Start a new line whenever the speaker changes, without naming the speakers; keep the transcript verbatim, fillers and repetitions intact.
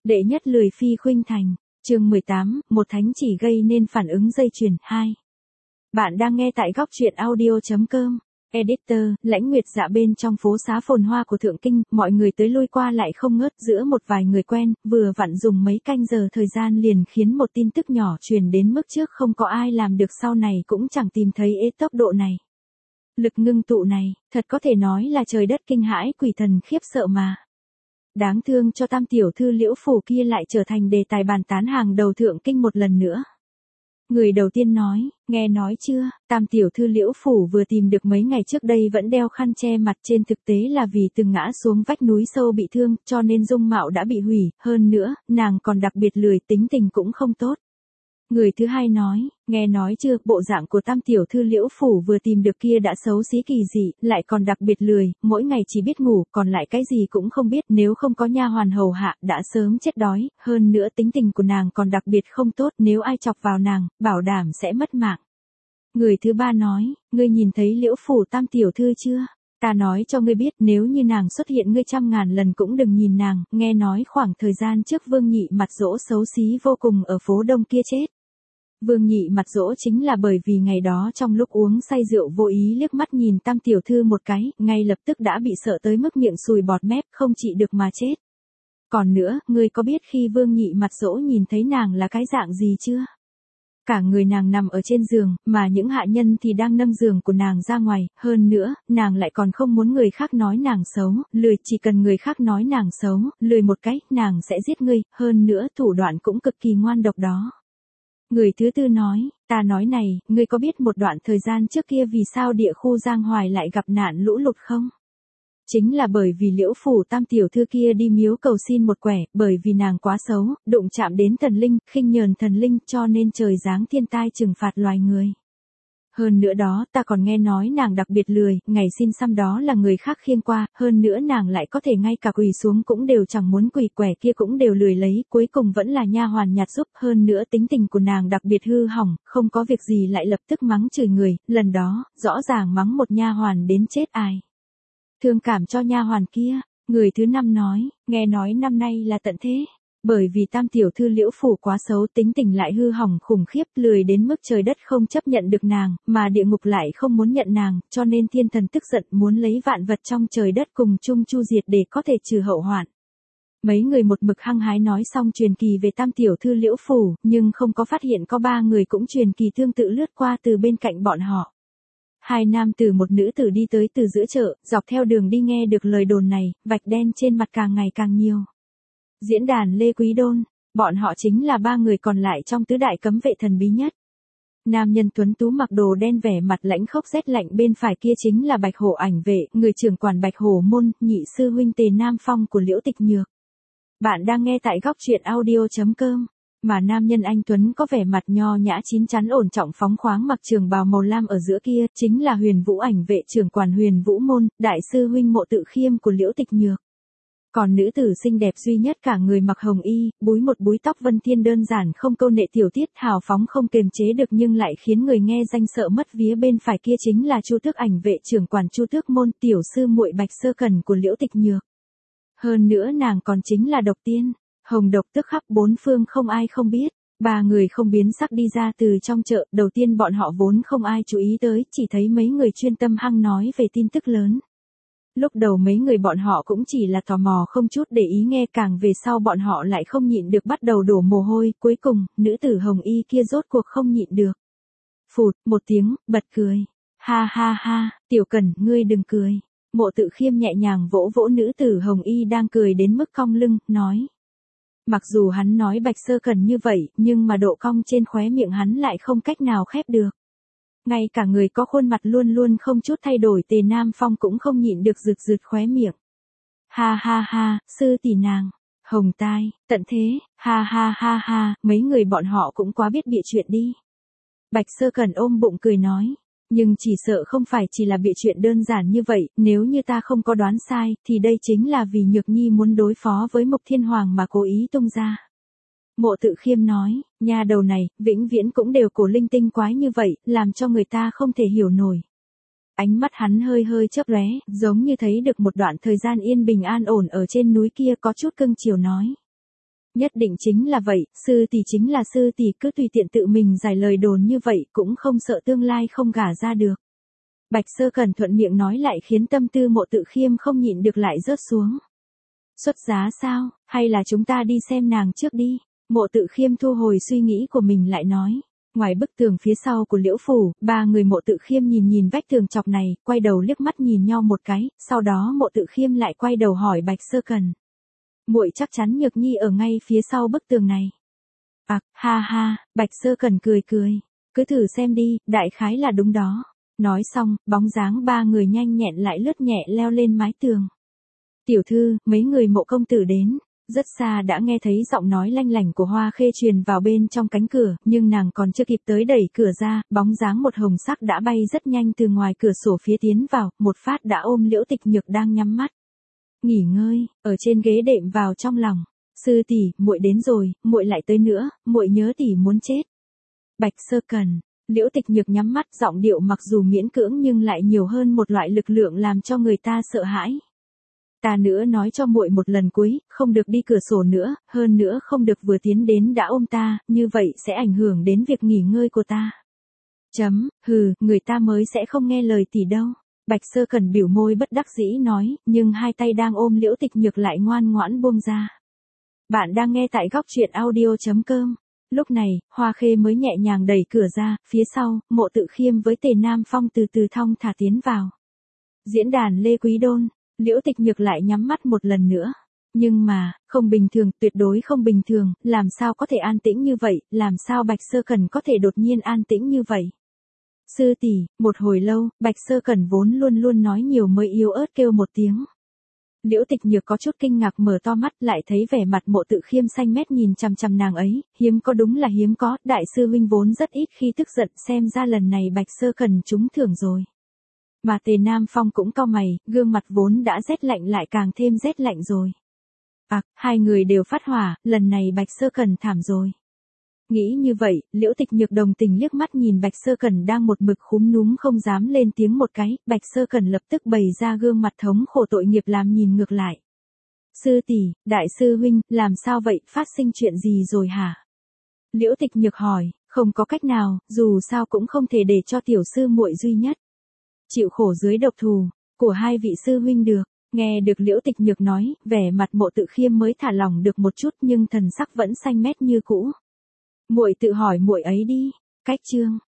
Đệ nhất lười phi khuynh thành, chương mười tám, một thánh chỉ gây nên phản ứng dây chuyền, hai. Bạn đang nghe tại góc truyện audio.com. Editor, Lãnh Nguyệt Dạ bên trong phố xá phồn hoa của Thượng Kinh, mọi người tới lui qua lại không ngớt giữa một vài người quen, vừa vặn dùng mấy canh giờ thời gian liền khiến một tin tức nhỏ truyền đến mức trước không có ai làm được sau này cũng chẳng tìm thấy ế tốc độ này. Lực ngưng tụ này, thật có thể nói là trời đất kinh hãi quỷ thần khiếp sợ mà. Đáng thương cho Tam tiểu thư Liễu Phủ kia lại trở thành đề tài bàn tán hàng đầu Thượng Kinh một lần nữa. Người đầu tiên nói, nghe nói chưa, Tam tiểu thư Liễu Phủ vừa tìm được mấy ngày trước đây vẫn đeo khăn che mặt, trên thực tế là vì từng ngã xuống vách núi sâu bị thương, cho nên dung mạo đã bị hủy, hơn nữa, nàng còn đặc biệt lười, tính tình cũng không tốt. Người thứ hai nói, nghe nói chưa, bộ dạng của Tam tiểu thư Liễu Phủ vừa tìm được kia đã xấu xí kỳ dị, lại còn đặc biệt lười, mỗi ngày chỉ biết ngủ, còn lại cái gì cũng không biết, nếu không có nha hoàn hầu hạ, đã sớm chết đói, hơn nữa tính tình của nàng còn đặc biệt không tốt, nếu ai chọc vào nàng, bảo đảm sẽ mất mạng. Người thứ ba nói, ngươi nhìn thấy Liễu Phủ Tam tiểu thư chưa? Ta nói cho ngươi biết, nếu như nàng xuất hiện ngươi trăm ngàn lần cũng đừng nhìn nàng, nghe nói khoảng thời gian trước Vương Nhị mặt dỗ xấu xí vô cùng ở phố Đông kia chết. Vương Nhị mặt dỗ chính là bởi vì ngày đó trong lúc uống say rượu vô ý liếc mắt nhìn Tam tiểu thư một cái, ngay lập tức đã bị sợ tới mức miệng sùi bọt mép, không trị được mà chết. Còn nữa, ngươi có biết khi Vương Nhị mặt dỗ nhìn thấy nàng là cái dạng gì chưa? Cả người nàng nằm ở trên giường, mà những hạ nhân thì đang nâng giường của nàng ra ngoài, hơn nữa, nàng lại còn không muốn người khác nói nàng xấu, lười, chỉ cần người khác nói nàng xấu, lười một cái, nàng sẽ giết ngươi, hơn nữa thủ đoạn cũng cực kỳ ngoan độc đó. Người thứ tư nói, ta nói này, ngươi có biết một đoạn thời gian trước kia vì sao địa khu Giang Hoài lại gặp nạn lũ lụt không? Chính là bởi vì Liễu Phủ Tam tiểu thư kia đi miếu cầu xin một quẻ, bởi vì nàng quá xấu, đụng chạm đến thần linh, khinh nhờn thần linh, cho nên trời giáng thiên tai trừng phạt loài người. Hơn nữa đó, ta còn nghe nói nàng đặc biệt lười, ngày xin xăm đó là người khác khiêng qua, hơn nữa nàng lại có thể ngay cả quỳ xuống cũng đều chẳng muốn quỳ, quẻ kia cũng đều lười lấy, cuối cùng vẫn là nha hoàn nhặt giúp, hơn nữa tính tình của nàng đặc biệt hư hỏng, không có việc gì lại lập tức mắng chửi người, lần đó, rõ ràng mắng một nha hoàn đến chết ai. Thương cảm cho nha hoàn kia. Người thứ năm nói, nghe nói năm nay là tận thế. Bởi vì Tam tiểu thư Liễu Phủ quá xấu, tính tình lại hư hỏng khủng khiếp, lười đến mức trời đất không chấp nhận được nàng, mà địa ngục lại không muốn nhận nàng, cho nên thiên thần tức giận muốn lấy vạn vật trong trời đất cùng chung chu diệt để có thể trừ hậu hoạn. Mấy người một mực hăng hái nói xong truyền kỳ về Tam tiểu thư Liễu Phủ, nhưng không có phát hiện có ba người cũng truyền kỳ tương tự lướt qua từ bên cạnh bọn họ. Hai nam tử một nữ tử đi tới từ giữa chợ, dọc theo đường đi nghe được lời đồn này, vạch đen trên mặt càng ngày càng nhiều. Diễn đàn Lê Quý Đôn, bọn họ chính là ba người còn lại trong tứ đại cấm vệ thần bí nhất. Nam nhân tuấn tú mặc đồ đen vẻ mặt lãnh khốc rét lạnh, bên phải kia chính là Bạch Hổ Ảnh Vệ, người trưởng quản Bạch Hổ môn, nhị sư huynh Tề Nam Phong của Liễu Tịch Nhược. Bạn đang nghe tại góc truyện audio.com. Mà nam nhân anh tuấn có vẻ mặt nho nhã chín chắn ổn trọng phóng khoáng mặc trường bào màu lam ở giữa kia, chính là Huyền Vũ Ảnh Vệ trưởng quản Huyền Vũ môn, đại sư huynh Mộ Tự Khiêm của Liễu Tịch Nhược. Còn nữ tử xinh đẹp duy nhất cả người mặc hồng y, búi một búi tóc vân thiên đơn giản không câu nệ tiểu tiết, hào phóng không kềm chế được nhưng lại khiến người nghe danh sợ mất vía, bên phải kia chính là Chu Tước Ảnh Vệ trưởng quản Chu Tước môn, tiểu sư muội Bạch Sơ Cần của Liễu Tịch Nhược. Hơn nữa nàng còn chính là độc tiên. Hồng độc tức khắp bốn phương không ai không biết. Ba người không biến sắc đi ra từ trong chợ, đầu tiên bọn họ vốn không ai chú ý tới, chỉ thấy mấy người chuyên tâm hăng nói về tin tức lớn. Lúc đầu mấy người bọn họ cũng chỉ là tò mò không chút để ý nghe, càng về sau bọn họ lại không nhịn được bắt đầu đổ mồ hôi, cuối cùng, nữ tử hồng y kia rốt cuộc không nhịn được. Phụt, một tiếng, bật cười. Ha ha ha, Tiểu Cần, ngươi đừng cười. Mộ Tự Khiêm nhẹ nhàng vỗ vỗ nữ tử hồng y đang cười đến mức cong lưng, nói. Mặc dù hắn nói Bạch Sơ Cần như vậy, nhưng mà độ cong trên khóe miệng hắn lại không cách nào khép được. Ngay cả người có khuôn mặt luôn luôn không chút thay đổi Tề Nam Phong cũng không nhịn được rực rực khóe miệng. Ha ha ha, sư tỷ nàng, hồng tai, tận thế, ha ha ha ha, mấy người bọn họ cũng quá biết bịa chuyện đi. Bạch Sơ Cần ôm bụng cười nói. Nhưng chỉ sợ không phải chỉ là bịa chuyện đơn giản như vậy, nếu như ta không có đoán sai, thì đây chính là vì Nhược Nhi muốn đối phó với Mộc Thiên Hoàng mà cố ý tung ra. Mộ Tự Khiêm nói, nhà đầu này, vĩnh viễn cũng đều cổ linh tinh quái như vậy, làm cho người ta không thể hiểu nổi. Ánh mắt hắn hơi hơi chớp lóe, giống như thấy được một đoạn thời gian yên bình an ổn ở trên núi kia, có chút cưng chiều nói. Nhất định chính là vậy, sư tỷ chính là sư tỷ, cứ tùy tiện tự mình giải lời đồn như vậy cũng không sợ tương lai không gả ra được. Bạch Sơ Cần thuận miệng nói lại khiến tâm tư Mộ Tự Khiêm không nhịn được lại rớt xuống. Xuất giá sao, hay là chúng ta đi xem nàng trước đi? Mộ Tự Khiêm thu hồi suy nghĩ của mình lại nói. Ngoài bức tường phía sau của Liễu phủ, ba người Mộ Tự Khiêm nhìn nhìn vách tường chọc này, quay đầu liếc mắt nhìn nhau một cái, sau đó Mộ Tự Khiêm lại quay đầu hỏi Bạch Sơ Cần. Muội chắc chắn Nhược Nhi ở ngay phía sau bức tường này. À, ha ha, Bạch Sơ Cần cười cười. Cứ thử xem đi, đại khái là đúng đó. Nói xong, bóng dáng ba người nhanh nhẹn lại lướt nhẹ leo lên mái tường. Tiểu thư, mấy người Mộ công tử đến. Rất xa đã nghe thấy giọng nói lanh lảnh của Hoa Khê truyền vào bên trong cánh cửa, nhưng nàng còn chưa kịp tới đẩy cửa ra, bóng dáng một hồng sắc đã bay rất nhanh từ ngoài cửa sổ phía tiến vào, một phát đã ôm Liễu Tịch Nhược đang nhắm mắt. Nghỉ ngơi, ở trên ghế đệm vào trong lòng. Sư tỷ, muội đến rồi, muội lại tới nữa, muội nhớ tỷ muốn chết. Bạch Sơ Cần, Liễu Tịch Nhược nhắm mắt, giọng điệu mặc dù miễn cưỡng nhưng lại nhiều hơn một loại lực lượng làm cho người ta sợ hãi. Ta nữa nói cho muội một lần cuối, không được đi cửa sổ nữa, hơn nữa không được vừa tiến đến đã ôm ta, như vậy sẽ ảnh hưởng đến việc nghỉ ngơi của ta. Chấm, hừ, người ta mới sẽ không nghe lời tỷ đâu. Bạch Sơ Cần biểu môi bất đắc dĩ nói, nhưng hai tay đang ôm Liễu Tịch Nhược lại ngoan ngoãn buông ra. Bạn đang nghe tại góc truyện audio chấm com. Lúc này, Hoa Khê mới nhẹ nhàng đẩy cửa ra, phía sau, Mộ Tự Khiêm với Tề Nam Phong từ từ thong thả tiến vào. Diễn đàn Lê Quý Đôn, Liễu Tịch Nhược lại nhắm mắt một lần nữa. Nhưng mà, không bình thường, tuyệt đối không bình thường, làm sao có thể an tĩnh như vậy, làm sao Bạch Sơ Cần có thể đột nhiên an tĩnh như vậy. Sư tỷ, một hồi lâu, Bạch Sơ Cần vốn luôn luôn nói nhiều mới yếu ớt kêu một tiếng. Liễu Tịch Nhược có chút kinh ngạc mở to mắt lại thấy vẻ mặt Mộ Tự Khiêm xanh mét nhìn chằm chằm nàng ấy, hiếm có đúng là hiếm có, đại sư huynh vốn rất ít khi tức giận xem ra lần này Bạch Sơ Cần trúng thưởng rồi. Mà Tề Nam Phong cũng cau mày, gương mặt vốn đã rét lạnh lại càng thêm rét lạnh rồi. À, hai người đều phát hỏa, lần này Bạch Sơ Cần thảm rồi. Nghĩ như vậy, Liễu Tịch Nhược đồng tình liếc mắt nhìn Bạch Sơ Cần đang một mực khúm núm không dám lên tiếng một cái, Bạch Sơ Cần lập tức bày ra gương mặt thống khổ tội nghiệp làm nhìn ngược lại. Sư tỷ, đại sư huynh, làm sao vậy, phát sinh chuyện gì rồi hả? Liễu Tịch Nhược hỏi, không có cách nào, dù sao cũng không thể để cho tiểu sư muội duy nhất chịu khổ dưới độc thù của hai vị sư huynh được. Nghe được Liễu Tịch Nhược nói, vẻ mặt Mộ Tự Khiêm mới thả lỏng được một chút nhưng thần sắc vẫn xanh mét như cũ. Muội tự hỏi muội ấy đi. Cách chương